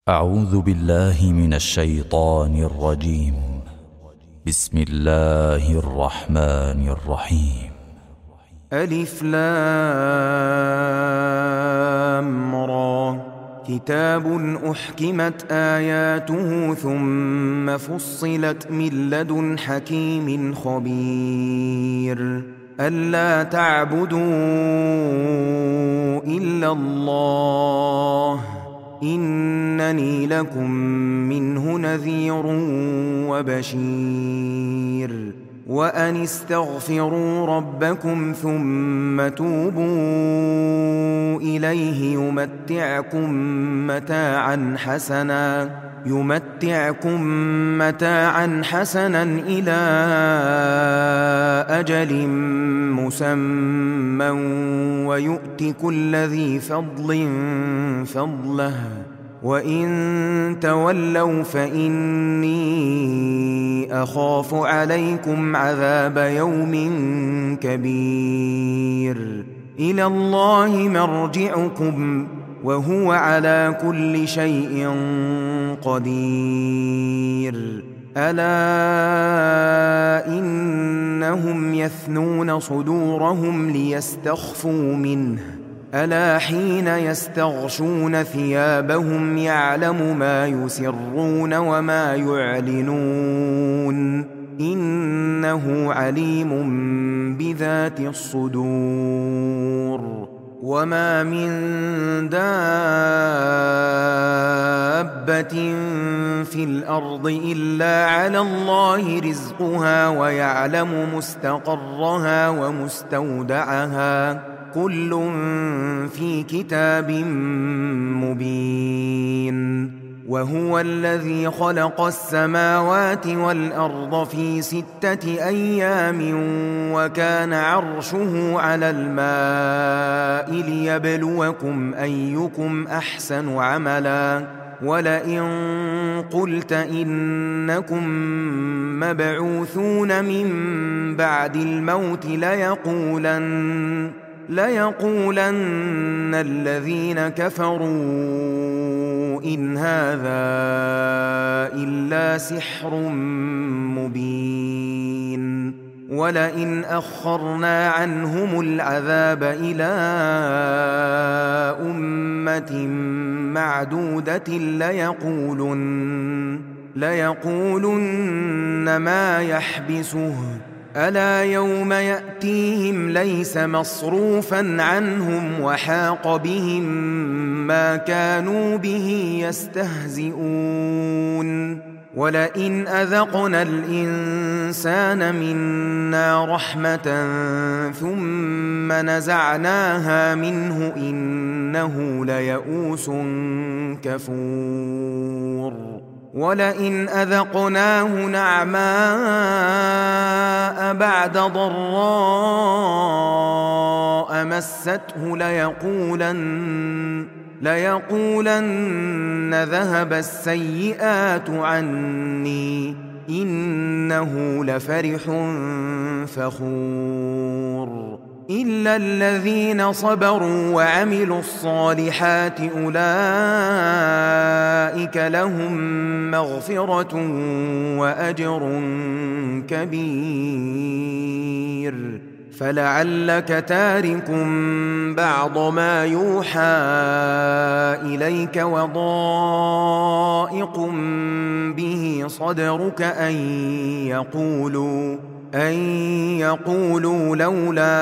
أعوذ بالله من الشيطان الرجيم. بسم الله الرحمن الرحيم. ألف لام را. كتاب أحكمت آياته ثم فصلت من لدن حكيم خبير ألا تعبدوا إلا الله إنني لكم منه نذير وبشير وأن استغفروا ربكم ثم توبوا إليه يمتعكم متاعا حسنا إلى أجل مسمى ويؤت كل ذي فضل فضله وإن تولوا فإني أخاف عليكم عذاب يوم كبير إلى الله مرجعكم وهو على كل شيء قدير ألا إنهم يثنون صدورهم ليستخفوا منه ألا حين يستغشون ثيابهم يعلم ما يسرون وما يعلنون إنه عليم بذات الصدور وما من دابة في الأرض إلا على الله رزقها ويعلم مستقرها ومستودعها كل في كتاب مبين وهو الذي خلق السماوات والأرض في 6 أيام وكان عرشه على الماء ليبلوكم أيكم أحسن عملا ولئن قلت إنكم مبعوثون من بعد الموت ليقولن الذين كفروا إن هذا إلا سحر مبين ولئن أخرنا عنهم العذاب إلى أمة معدودة ليقولن ما يحبسه ألا يوم يأتيهم ليس مصروفا عنهم وحاق بهم ما كانوا به يستهزئون ولئن أذقنا الإنسان منا رحمة ثم نزعناها منه إنه ليئوس كفور ولئن أذقناه نعماء بعد ضراء مسته ليقولن ذهب السيئات عني إنه لفرح فخور إلا الذين صبروا وعملوا الصالحات أولئك لهم مغفرة وأجر كبير فلعلك تارك بعض ما يوحى إليك وضائق به صدرك أن يقولوا لولا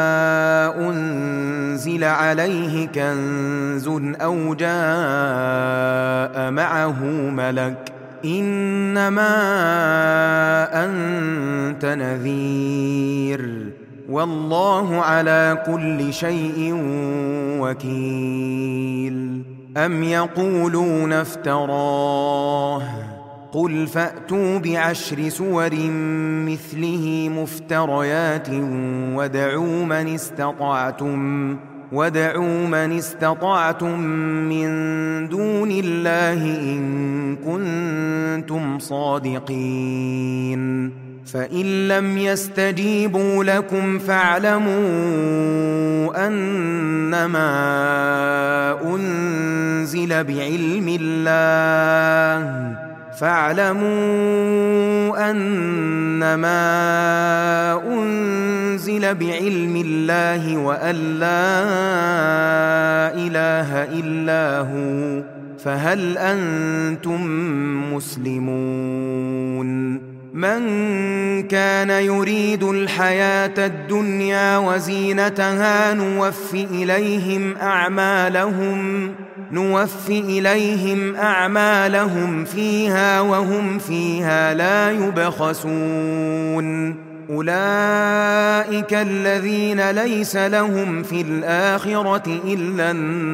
أنزل عليه كنز أو جاء معه ملك إنما أنت نذير والله على كل شيء وكيل أم يقولون افتراه قل فأتوا ب10 سور مثله مفتريات وادعوا من استطعتم من دون الله إن كنتم صادقين فإن لم يستجيبوا لكم فاعلموا أنما أنزل بعلم الله وأن لا إله إلا هو فهل أنتم مسلمون من كان يريد الحياة الدنيا وزينتها نوفي إليهم أعمالهم فيها وهم فيها لا يبخسون أولئك الذين ليس لهم في الآخرة إلا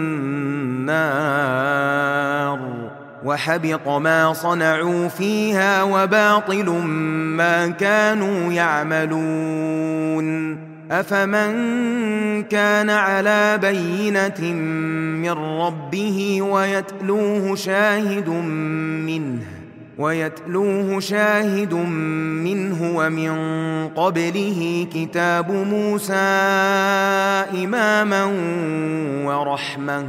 النار وحبط ما صنعوا فيها وباطل ما كانوا يعملون أفمن كان على بينة من ربه ويتلوه شاهد منه ومن قبله كتاب موسى إماما ورحمة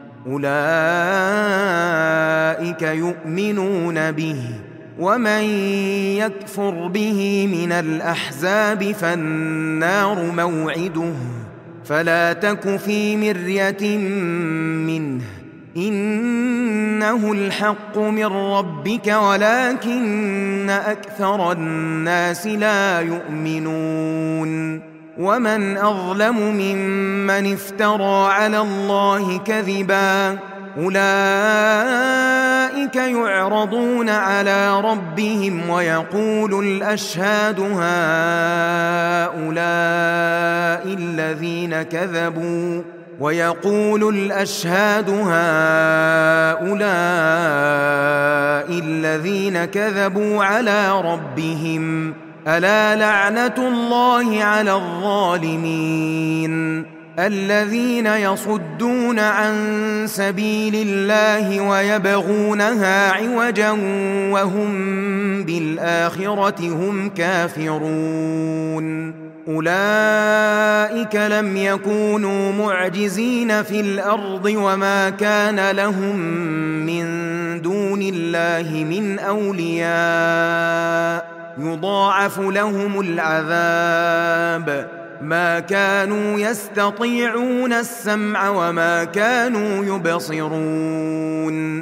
أولئك يؤمنون به ومن يكفر به من الأحزاب فالنار موعده فلا تك في مرية منه إنه الحق من ربك ولكن أكثر الناس لا يؤمنون ومن أظلم ممن افترى على الله كذبا أولئك يعرضون على ربهم ويقول الأشهاد هؤلاء الذين كذبوا على ربهم ألا لعنة الله على الظالمين الذين يصدون عن سبيل الله ويبغونها عوجا وهم بالآخرة هم كافرون أولئك لم يكونوا معجزين في الأرض وما كان لهم من دون الله من أولياء يضاعف لهم العذاب ما كانوا يستطيعون السمع وما كانوا يبصرون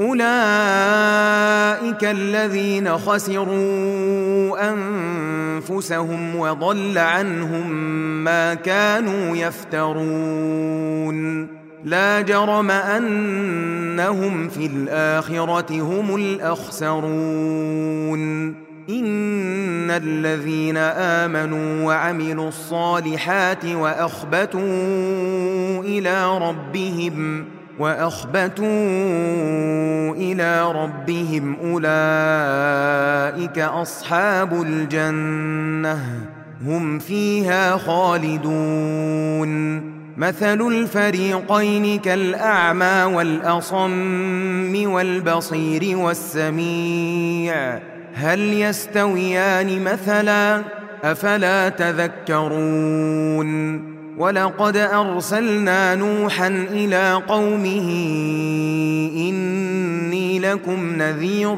أولئك الذين خسروا أنفسهم وضل عنهم ما كانوا يفترون لا جرم أنهم في الآخرة هم الأخسرون إن الذين آمنوا وعملوا الصالحات وأخبتوا إلى ربهم أولئك أصحاب الجنة هم فيها خالدون مثل الفريقين كالأعمى والأصم والبصير والسميع هل يستويان مثلا أفلا تذكرون ولقد أرسلنا نوحا إلى قومه إني لكم نذير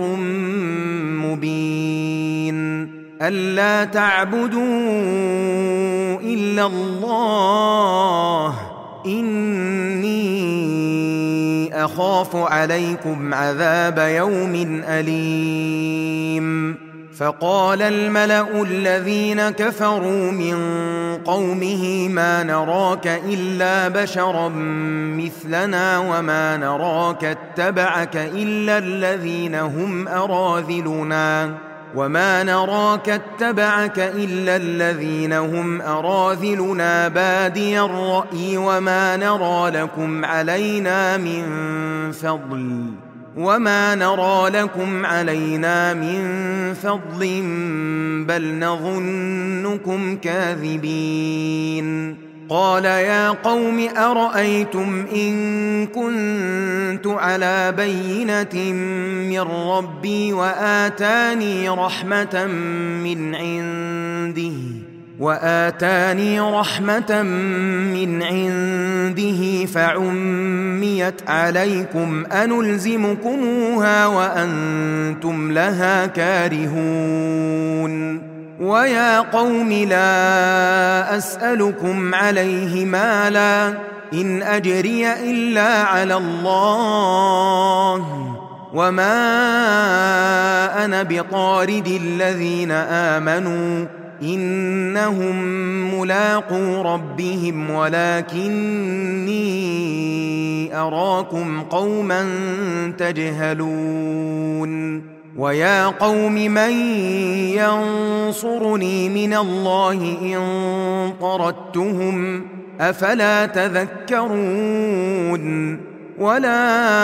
مبين ألا تعبدوا إلا الله إني أخاف عليكم عذاب يوم أليم فقال الملأ الذين كفروا من قومه ما نراك إلا بشرا مثلنا وما نراك اتبعك إلا الذين هم أراذلنا بادي الرأي وما نرى لكم علينا من فضل بل نظنكم كاذبين قال يا قوم أرأيتم إن كنت على بينة من ربي وآتاني رحمة من عنده فعميت عليكم أنلزمكموها وأنتم لها كارهون ويا قوم لا أسألكم عليه مالا إن أجري إلا على الله وما أنا بطارد الذين آمنوا إنهم ملاقو ربهم ولكني أراكم قوما تجهلون ويا قوم من ينصرني من الله إن طردتهم أفلا تذكرون ولا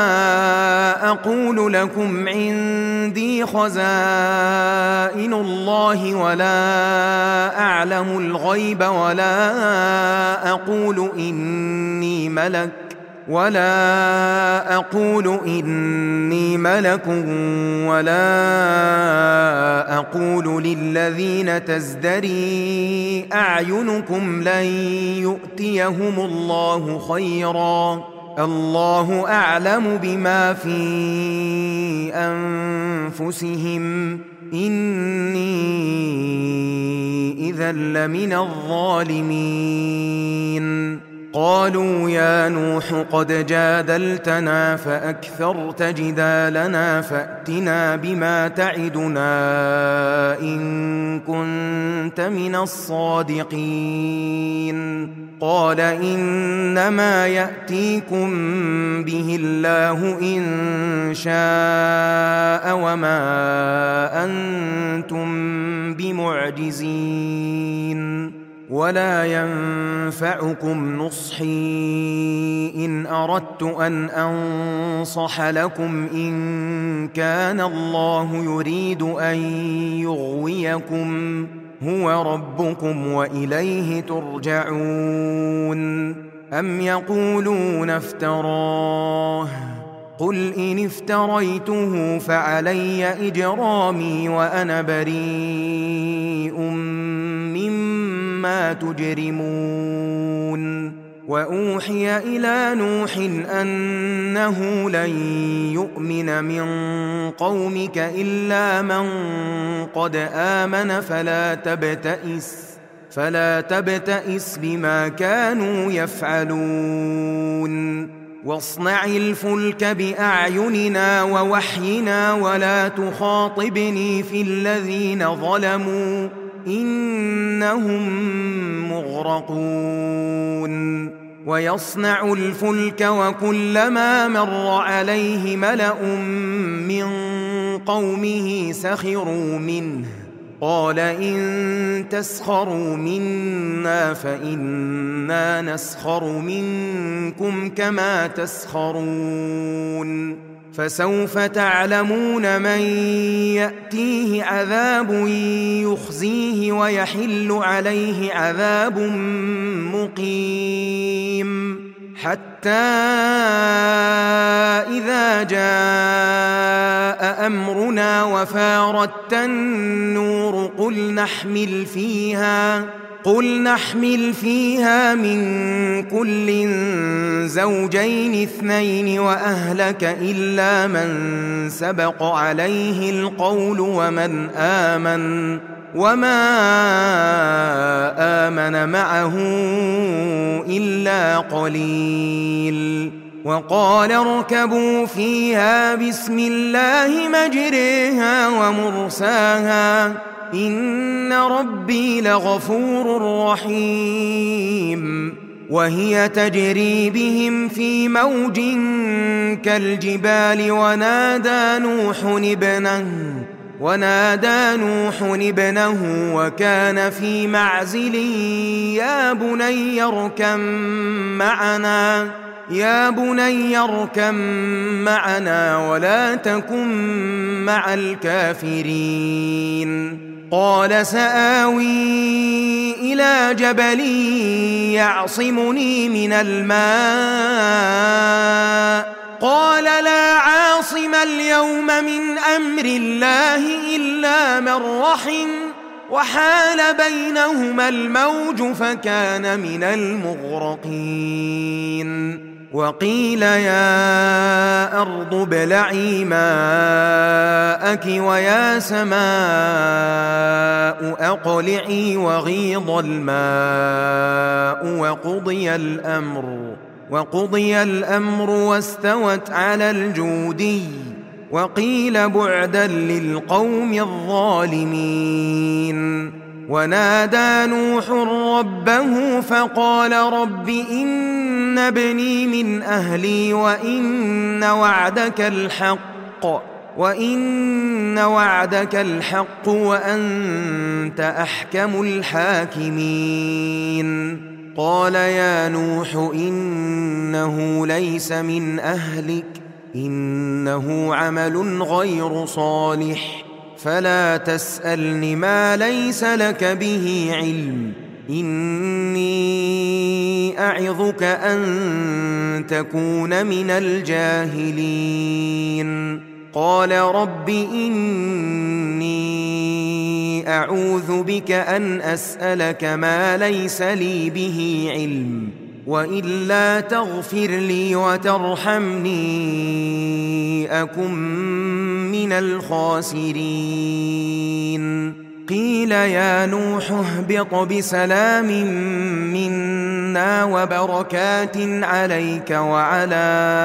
أقول لكم عندي خزائن الله ولا أعلم الغيب ولا أقول إني ملك ولا أقول للذين تزدري أعينكم لن يؤتيهم الله خيرا الله أعلم بما في أنفسهم إني إذا لمن الظالمين قالوا يا نوح قد جادلتنا فأكثرت جدالنا فأتنا بما تعدنا إن كنت من الصادقين قال إنما يأتيكم به الله إن شاء وما أنتم بمعجزين ولا ينفعكم نصحي إن أردت أن أنصح لكم إن كان الله يريد أن يغويكم هو ربكم وإليه ترجعون أم يقولون افتراه قل إن افتريته فعلي إجرامي وأنا بريء مما تجرمون وأوحي إلى نوح أنه لن يؤمن من قومك إلا من قد آمن فلا تبتئس بما كانوا يفعلون واصنع الفلك بأعيننا ووحينا ولا تخاطبني في الذين ظلموا إنهم مغرقون ويصنع الفلك وكلما مر عليه ملأ من قومه سخروا منه قال إن تسخروا منا فإنا نسخر منكم كما تسخرون فسوف تعلمون من يأتيه عذاب يخزيه ويحل عليه عذاب مقيم حتى إذا جاء أمرنا وفارت النور قل نحمل فيها من كل زوجين اثنين وأهلك إلا من سبق عليه القول ومن آمن وما آمن معه إلا قليل وقال اركبوا فيها بسم الله مجريها ومرساها إن ربي لغفور رحيم وهي تجري بهم في موج كالجبال ونادى نوح ابنه وكان في معزل يا بني اركم معنا ولا تكن مع الكافرين قال سآوي إلى جبل يعصمني من الماء قال لا عاصم اليوم من أمر الله إلا من رحم وحال بينهما الموج فكان من المغرقين وقيل يا أرض ابلعي ماءك ويا سماء أقلعي وغيض الماء وقضي الأمر واستوت على الجودي وقيل بعدا للقوم الظالمين ونادى نوح ربه فقال رب إن ابني من أهلي وإن وعدك الحق وأنت أحكم الحاكمين قال يا نوح إنه ليس من أهلك إنه عمل غير صالح فلا تسألني ما ليس لك به علم إني أعظك أن تكون من الجاهلين قال رب إني أعوذ بك أن أسألك ما ليس لي به علم وإلا تغفر لي وترحمني أكن من الخاسرين قيل يا نوح اهبط بسلام منا وبركات عليك وعلى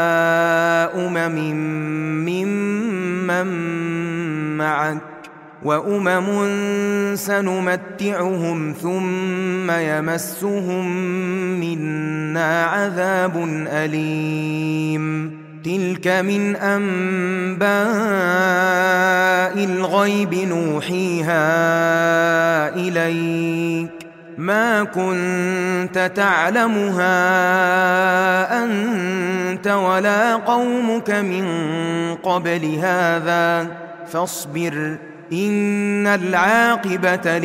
ممن معك وأمم سنمتعهم ثم يمسهم منا عذاب أليم تلك من أنباء الغيب نوحيها إليك ما كنت تعلمها أنت ولا قومك من قبل هذا فاصبر إن العاقبة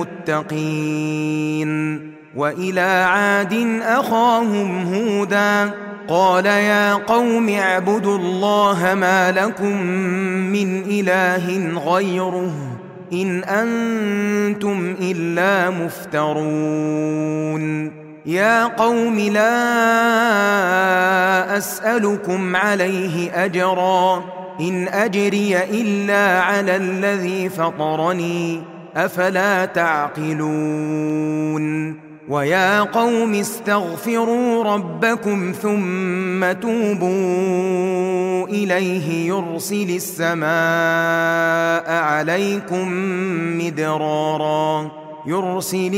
للمتقين وإلى عاد أخاهم هودا قال يا قوم اعبدوا الله ما لكم من إله غيره إن أنتم إلا مفترون يا قوم لا أسألكم عليه أجرا إن أجري إلا على الذي فطرني أفلا تعقلون ويا قوم استغفروا ربكم ثم توبوا إليه يرسل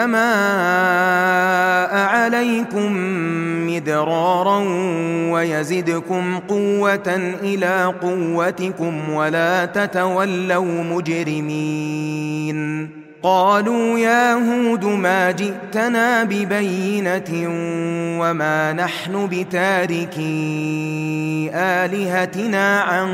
السماء عليكم مدرارا ويزدكم قوة إلى قوتكم ولا تتولوا مجرمين قالوا يا هود ما جئتنا ببينة وما نحن بتاركي آلهتنا عن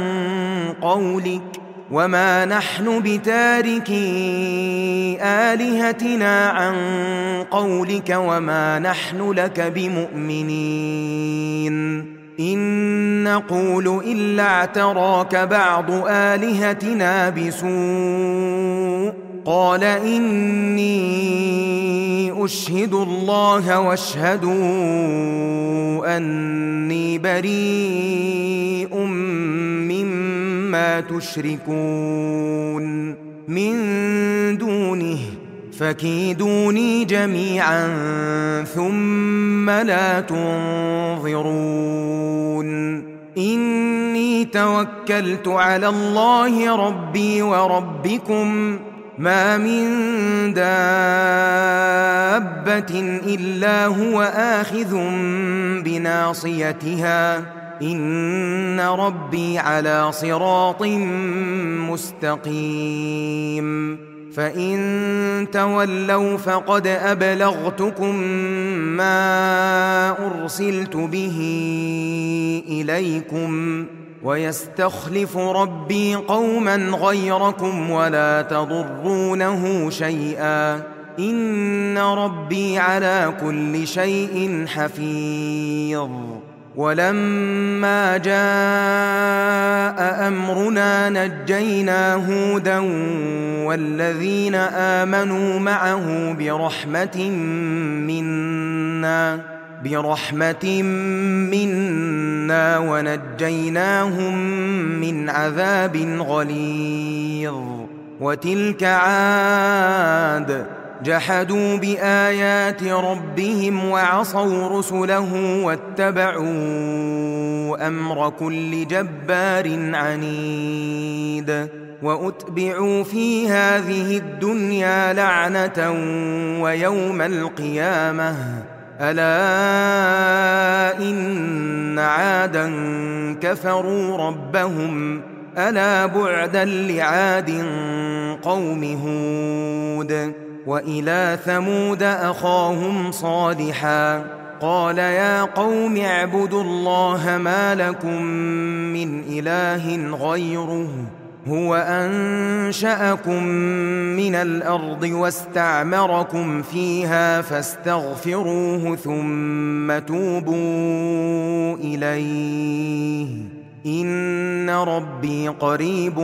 قولك وما نحن لك بمؤمنين إن نقول إلا اعتراك بعض آلهتنا بسوء قال إني أشهد الله واشهدوا أني بريء مما تشركون من دونه فكيدوني جميعا ثم لا تنظرون إني توكلت على الله ربي وربكم ما من دابة إلا هو آخذ بناصيتها إن ربي على صراط مستقيم فإن تولوا فقد أبلغتكم ما أرسلت به إليكم ويستخلف ربي قوما غيركم ولا تضرونه شيئا إن ربي على كل شيء حفيظ. ولما جاء أمرنا نجينا هودا والذين آمنوا معه برحمة منا ونجيناهم من عذاب غليظ. وتلك عاد جحدوا بآيات ربهم وعصوا رسله واتبعوا أمر كل جبار عنيد. وأتبعوا في هذه الدنيا لعنة ويوم القيامة ألا إن عادا كفروا ربهم ألا بعدا لعاد قوم هود. وإلى ثمود أخاهم صالحا قال يا قوم اعبدوا الله ما لكم من إله غيره هو أنشأكم من الأرض واستعمركم فيها فاستغفروه ثم توبوا إليه إن ربي قريب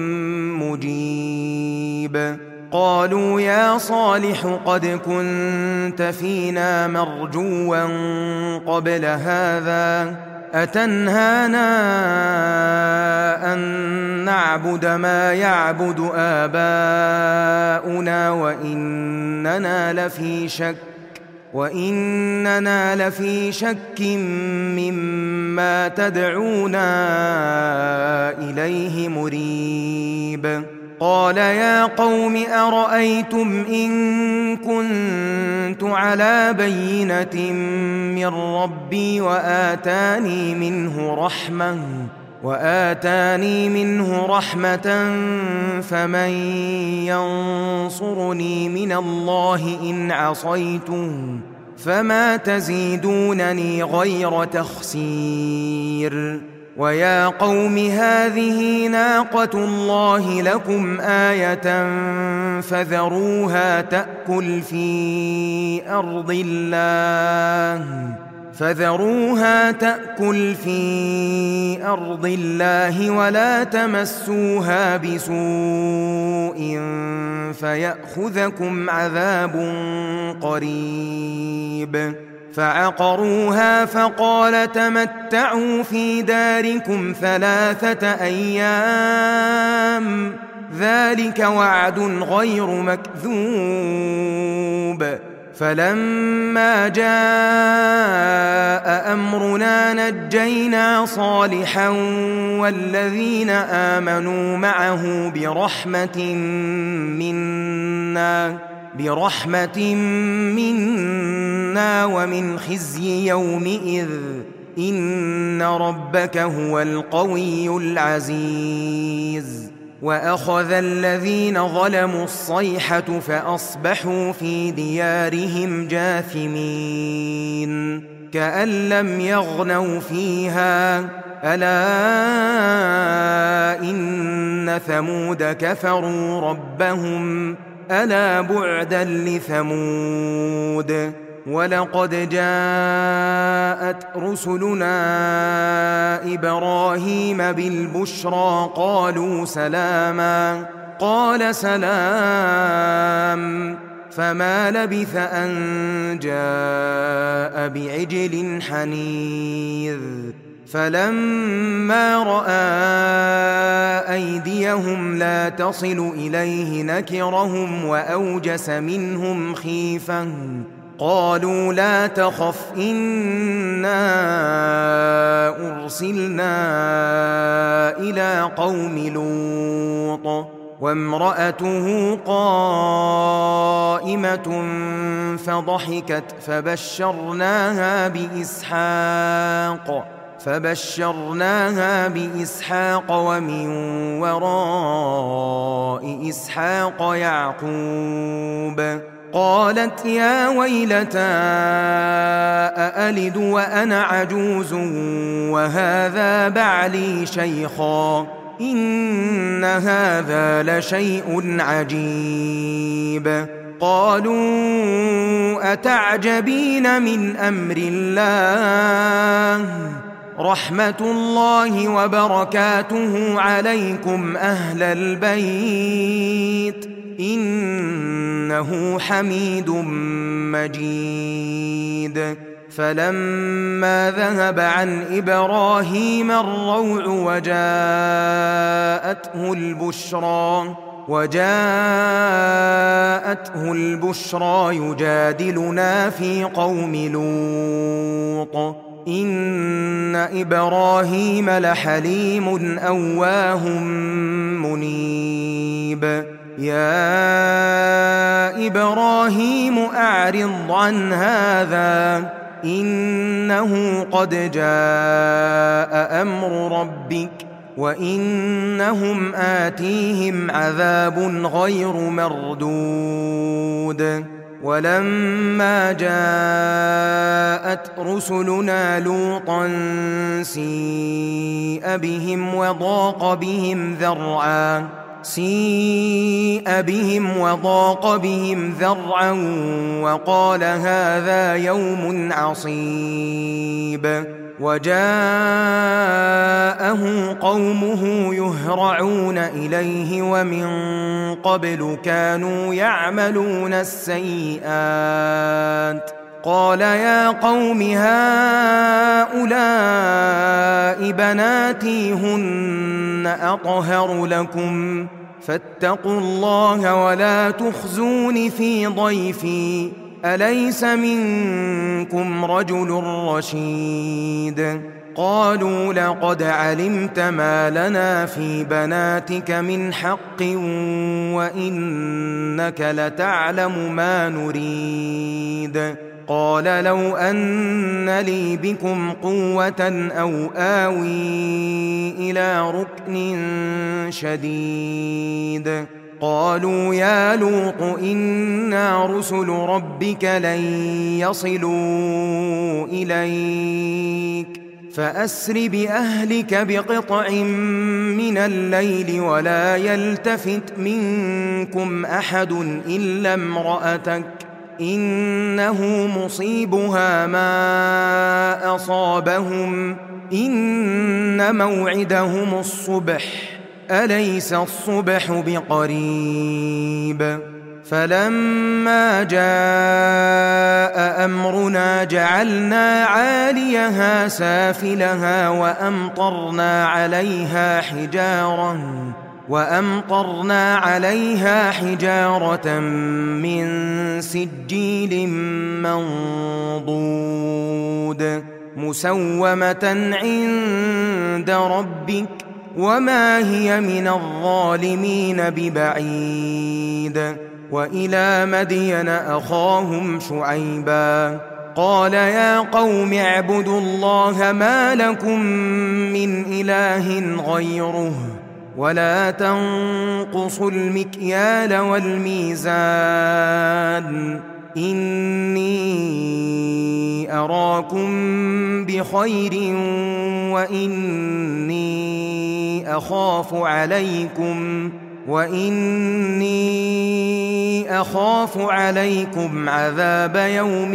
مجيب. قالوا يا صالح قد كنت فينا مرجوا قبل هذا أتنهانا أن نعبد ما يعبد آباؤنا وإننا لفي شك مما تدعونا إليه مريب. قال يا قوم أرأيتم إن كنت على بينة من ربي وآتاني منه رحمة فمن ينصرني من الله إن عصيته فما تزيدونني غير تخسير. ويا قوم هذه ناقة الله لكم آية فذروها تأكل في أرض الله ولا تمسوها بسوء فيأخذكم عذاب قريب. فعقروها فقال تمتعوا في داركم 3 أيام ذلك وعد غير مكذوب. فلما جاء أمرنا نجينا صالحا والذين آمنوا معه برحمة منا ومن خزي يومئذ إن ربك هو القوي العزيز. وأخذ الذين ظلموا الصيحة فأصبحوا في ديارهم جاثمين كأن لم يغنوا فيها ألا إن ثمود كفروا ربهم ألا بعدا لثمود. ولقد جاءت رسلنا إبراهيم بالبشرى قالوا سلاما قال سلام فما لبث أن جاء بعجل حنيذ. فلما رأى أيديهم لا تصل إليه نكرهم وأوجس منهم خيفة قالوا لا تخف إنا أرسلنا إلى قوم لوط وامرأته قائمة فضحكت فبشرناها بإسحاق ومن وراء إسحاق يعقوب. قالت يا ويلتى أألد وأنا عجوز وهذا بعلي شيخا إن هذا لشيء عجيب قالوا أتعجبين من أمر الله رحمة الله وبركاته عليكم أهل البيت إنه حميد مجيد فلما ذهب عن إبراهيم الروع وجاءته البشرى يجادلنا في قوم لوط إن إبراهيم لحليم أواه منيب يا إبراهيم أعرض عن هذا إنه قد جاء أمر ربك وإنهم آتيهم عذاب غير مردود ولما جاءت رسلنا لوطا سيء بهم وضاق بهم ذرعا وقال هذا يوم عصيب وجاءه قومه يهرعون إليه ومن قبل كانوا يعملون السيئات قال يا قوم هؤلاء بناتي هن أطهر لكم فاتقوا الله ولا تخزون في ضيفي أليس منكم رجل رشيد قالوا لقد علمت ما لنا في بناتك من حق وإنك لتعلم ما نريد قال لو أن لي بكم قوة أو آوي إلى ركن شديد قالوا يا لوط إنا رسل ربك لن يصلوا إليك فأسر بأهلك بقطع من الليل ولا يلتفت منكم أحد إلا امرأتك إنه مصيبها ما أصابهم إن موعدهم الصبح أليس الصبح بقريب فلما جاء أمرنا جعلنا عاليها سافلها وأمطرنا عليها حجارة من سجيل منضود مسومة عند ربك وما هي من الظالمين ببعيد وإلى مدين أخاهم شعيبا قال يا قوم اعبدوا الله ما لكم من إله غيره ولا تنقصوا المكيال والميزان إني أراكم بخير وإني أخاف عليكم عذاب يوم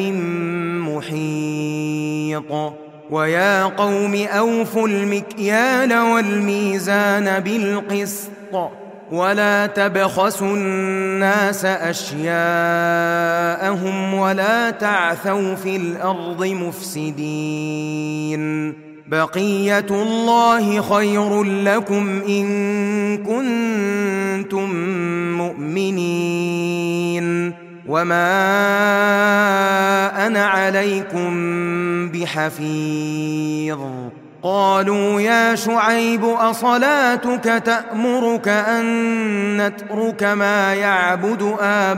محيط ويا قوم أوفوا المكيال والميزان بالقسط ولا تبخسوا الناس أشياءهم ولا تعثوا في الأرض مفسدين بقية الله خير لكم إن كنتم مؤمنين وما أنا عليكم بحفيظ قالوا يا شعيب أصلاتك تأمرك أن نترك ما يعبد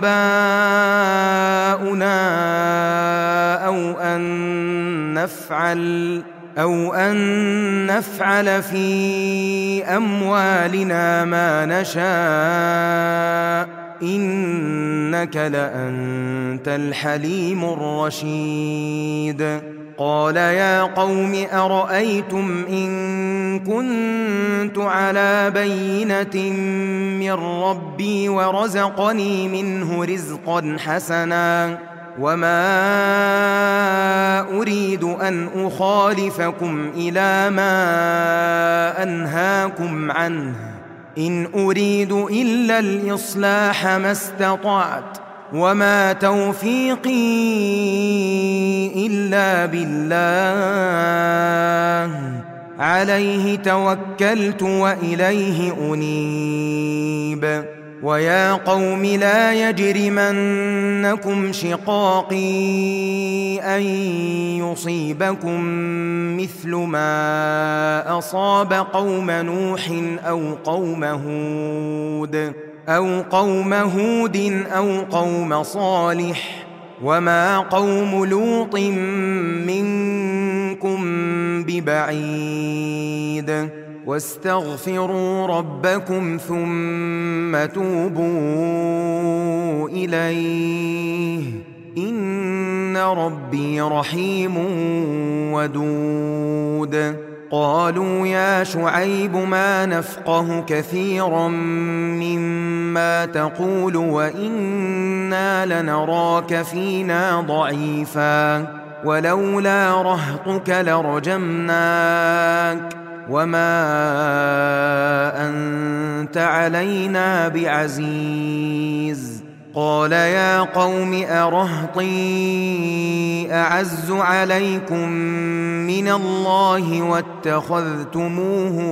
آباؤنا أو أن نفعل في أموالنا ما نشاء إنك لأنت الحليم الرشيد قال يا قوم أرأيتم إن كنت على بينة من ربي ورزقني منه رزقا حسنا وما أريد أن أخالفكم إلى ما أنهاكم عنه إن أريد إلا الإصلاح ما استطعت وما توفيقي إلا بالله عليه توكلت وإليه أنيب ويا قوم لا يجرمنكم شقاقي أن يصيبكم مثل ما أصاب قوم نوح أو قوم هود أو قوم صالح وما قوم لوط منكم ببعيد واستغفروا ربكم ثم توبوا إليه إن ربي رحيم ودود قالوا يا شعيب ما نفقه كثيرا مما تقول وإنا لنراك فينا ضعيفا ولولا رهطك لرجمناك وما أنت علينا بعزيز قال يا قوم أرهطي أعز عليكم من الله واتخذتموه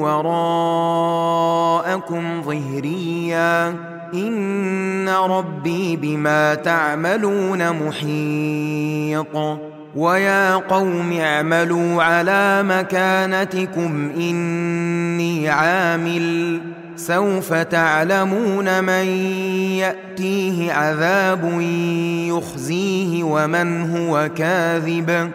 وراءكم ظهريا إن ربي بما تعملون محيط ويا قوم اعملوا على مكانتكم إني عامل سوف تعلمون من يأتيه عذاب يخزيه ومن هو كاذب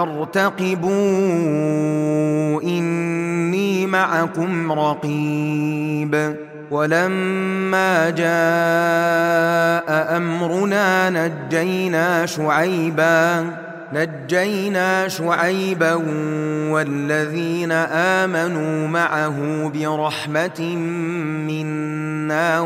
وارتقبوا إني معكم رقيب ولما جاء أمرنا نجينا شعيبا والذين آمنوا معه برحمة منا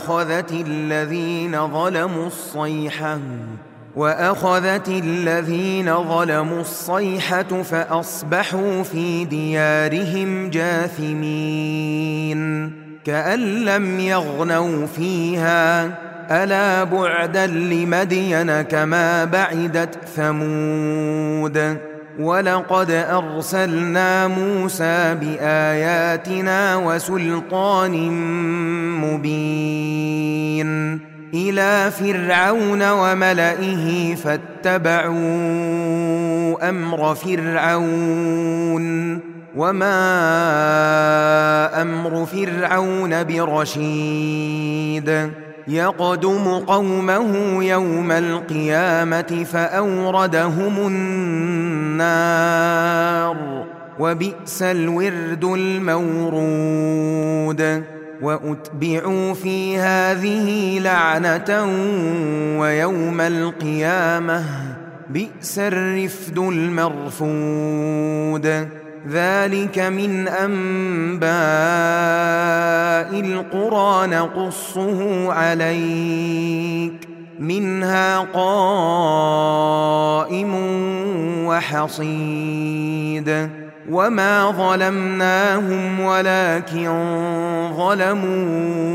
وأخذت الذين ظلموا الصيحة فأصبحوا في ديارهم جاثمين كأن لم يغنوا فيها ألا بعدا لمدين كما بعدت ثمود ولقد أرسلنا موسى بآياتنا وسلطان مبين إلى فرعون وملئه فاتبعوا أمر فرعون وما أمر فرعون برشيد يقدم قومه يوم القيامة فأوردهم النار وبئس الورد المورود وأتبعوا في هذه لعنة ويوم القيامة بئس الرفد المرفود ذلك من أنباء القرى نقصه عليك منها قائم وحصيد وما ظلمناهم ولكن ظلموا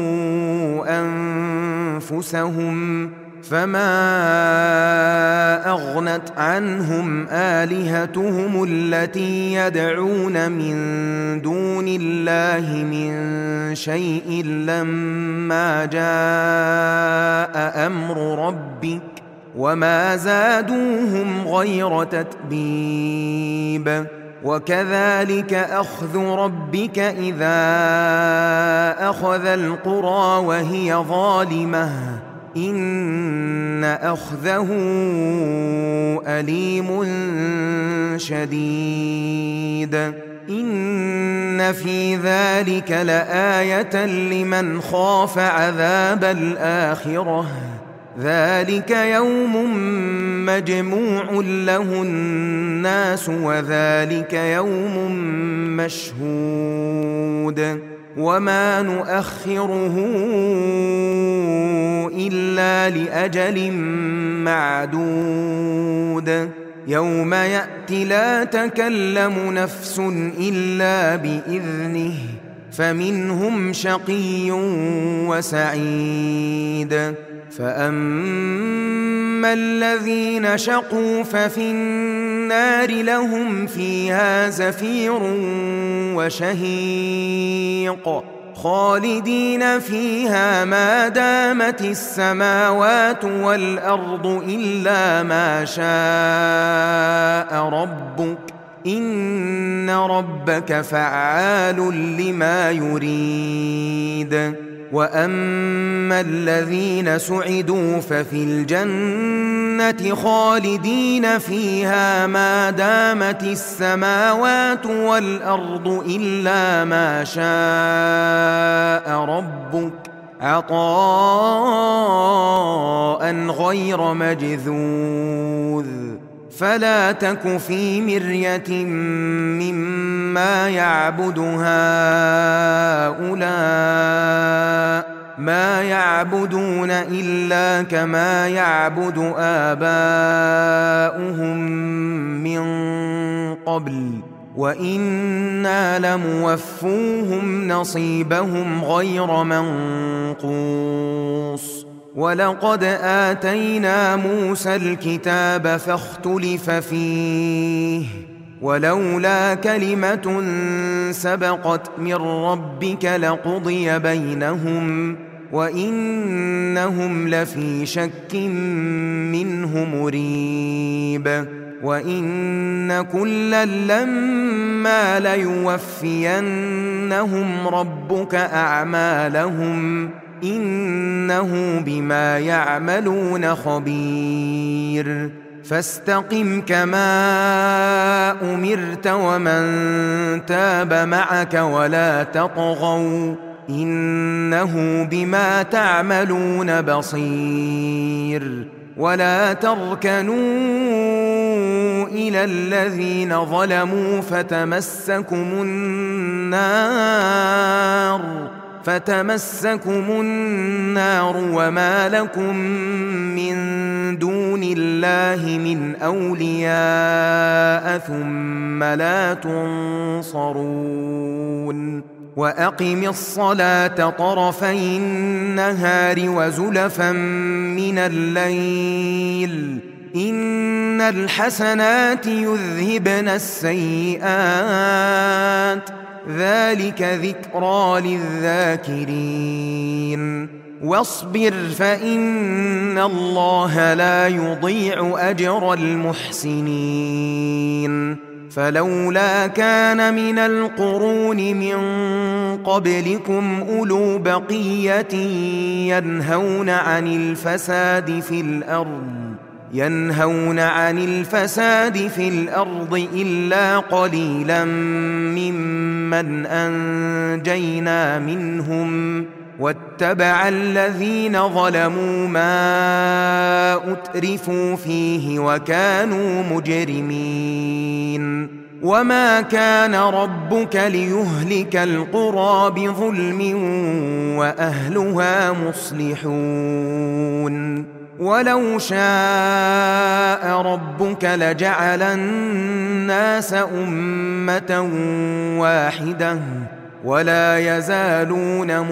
أنفسهم فما أغنت عنهم آلهتهم التي يدعون من دون الله من شيء لما جاء أمر ربك وما زادوهم غير تتبيب وكذلك أخذ ربك إذا أخذ القرى وهي ظالمة إن أخذه أليم شديد إن في ذلك لآية لمن خاف عذاب الآخرة ذلك يوم مجموع له الناس وذلك يوم مشهود وما نؤخره إلا لأجل معدود يوم يأتي لا تكلم نفس إلا بإذنه فمنهم شقي وسعيد فأما الذين شقوا ففي النار لهم فيها زفير وشهيق خالدين فيها ما دامت السماوات والأرض إلا ما شاء ربك إن ربك فعال لما يريد وأما الذين سعدوا ففي الجنة خالدين فيها ما دامت السماوات والأرض إلا ما شاء ربك عطاء غير مجذوذ فلا تك في مرية مما يعبد هؤلاء ما يعبدون إلا كما يعبد آباؤهم من قبل وإنا لموفوهم نصيبهم غير منقوص ولقد آتينا موسى الكتاب فاختلف فيه ولولا كلمة سبقت من ربك لقضي بينهم وإنهم لفي شك منه مريب وإن كلا لما ليوفينهم ربك أعمالهم إنه بما يعملون خبير فاستقم كما أمرت ومن تاب معك ولا تطغوا إنه بما تعملون بصير ولا تركنوا إلى الذين ظلموا فتمسكم النار وما لكم من دون الله من أولياء ثم لا تنصرون وأقم الصلاة طرفي النهار وزلفا من الليل إن الحسنات يذهبن السيئات ذلك ذكرى للذاكرين واصبر فإن الله لا يضيع أجر المحسنين فلولا كان من القرون من قبلكم أولو بقية ينهون عن الفساد في الأرض إلا قليلا ممن أنجينا منهم واتبع الذين ظلموا ما أترفوا فيه وكانوا مجرمين وما كان ربك ليهلك القرى بظلم وأهلها مصلحون ولو شاء ربك لجعل الناس أمة واحدة ولا يزالون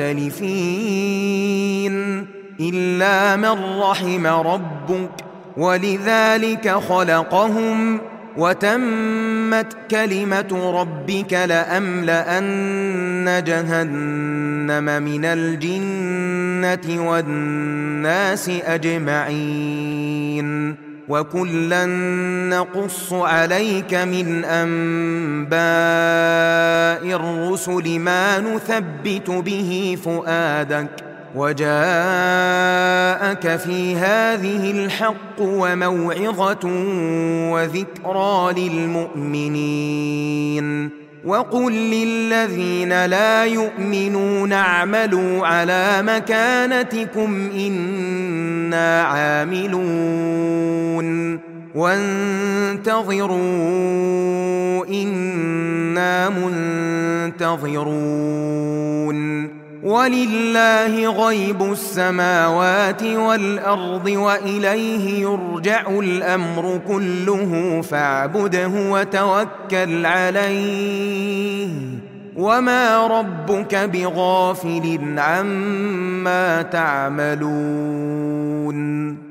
مختلفين إلا من رحم ربك ولذلك خلقهم وتمت كلمة ربك لأملأن جهنم من الجنة والناس أجمعين وكلا نقص عليك من أنباء الرسل ما نثبت به فؤادك وجاءك في هذه الحق وموعظة وذكرى للمؤمنين وقل للذين لا يؤمنون اعملوا على مكانتكم إنا عاملون وانتظروا إنا منتظرون ولله غيب السماوات والأرض وإليه يرجع الأمر كله فاعبده وتوكل عليه وما ربك بغافل عما تعملون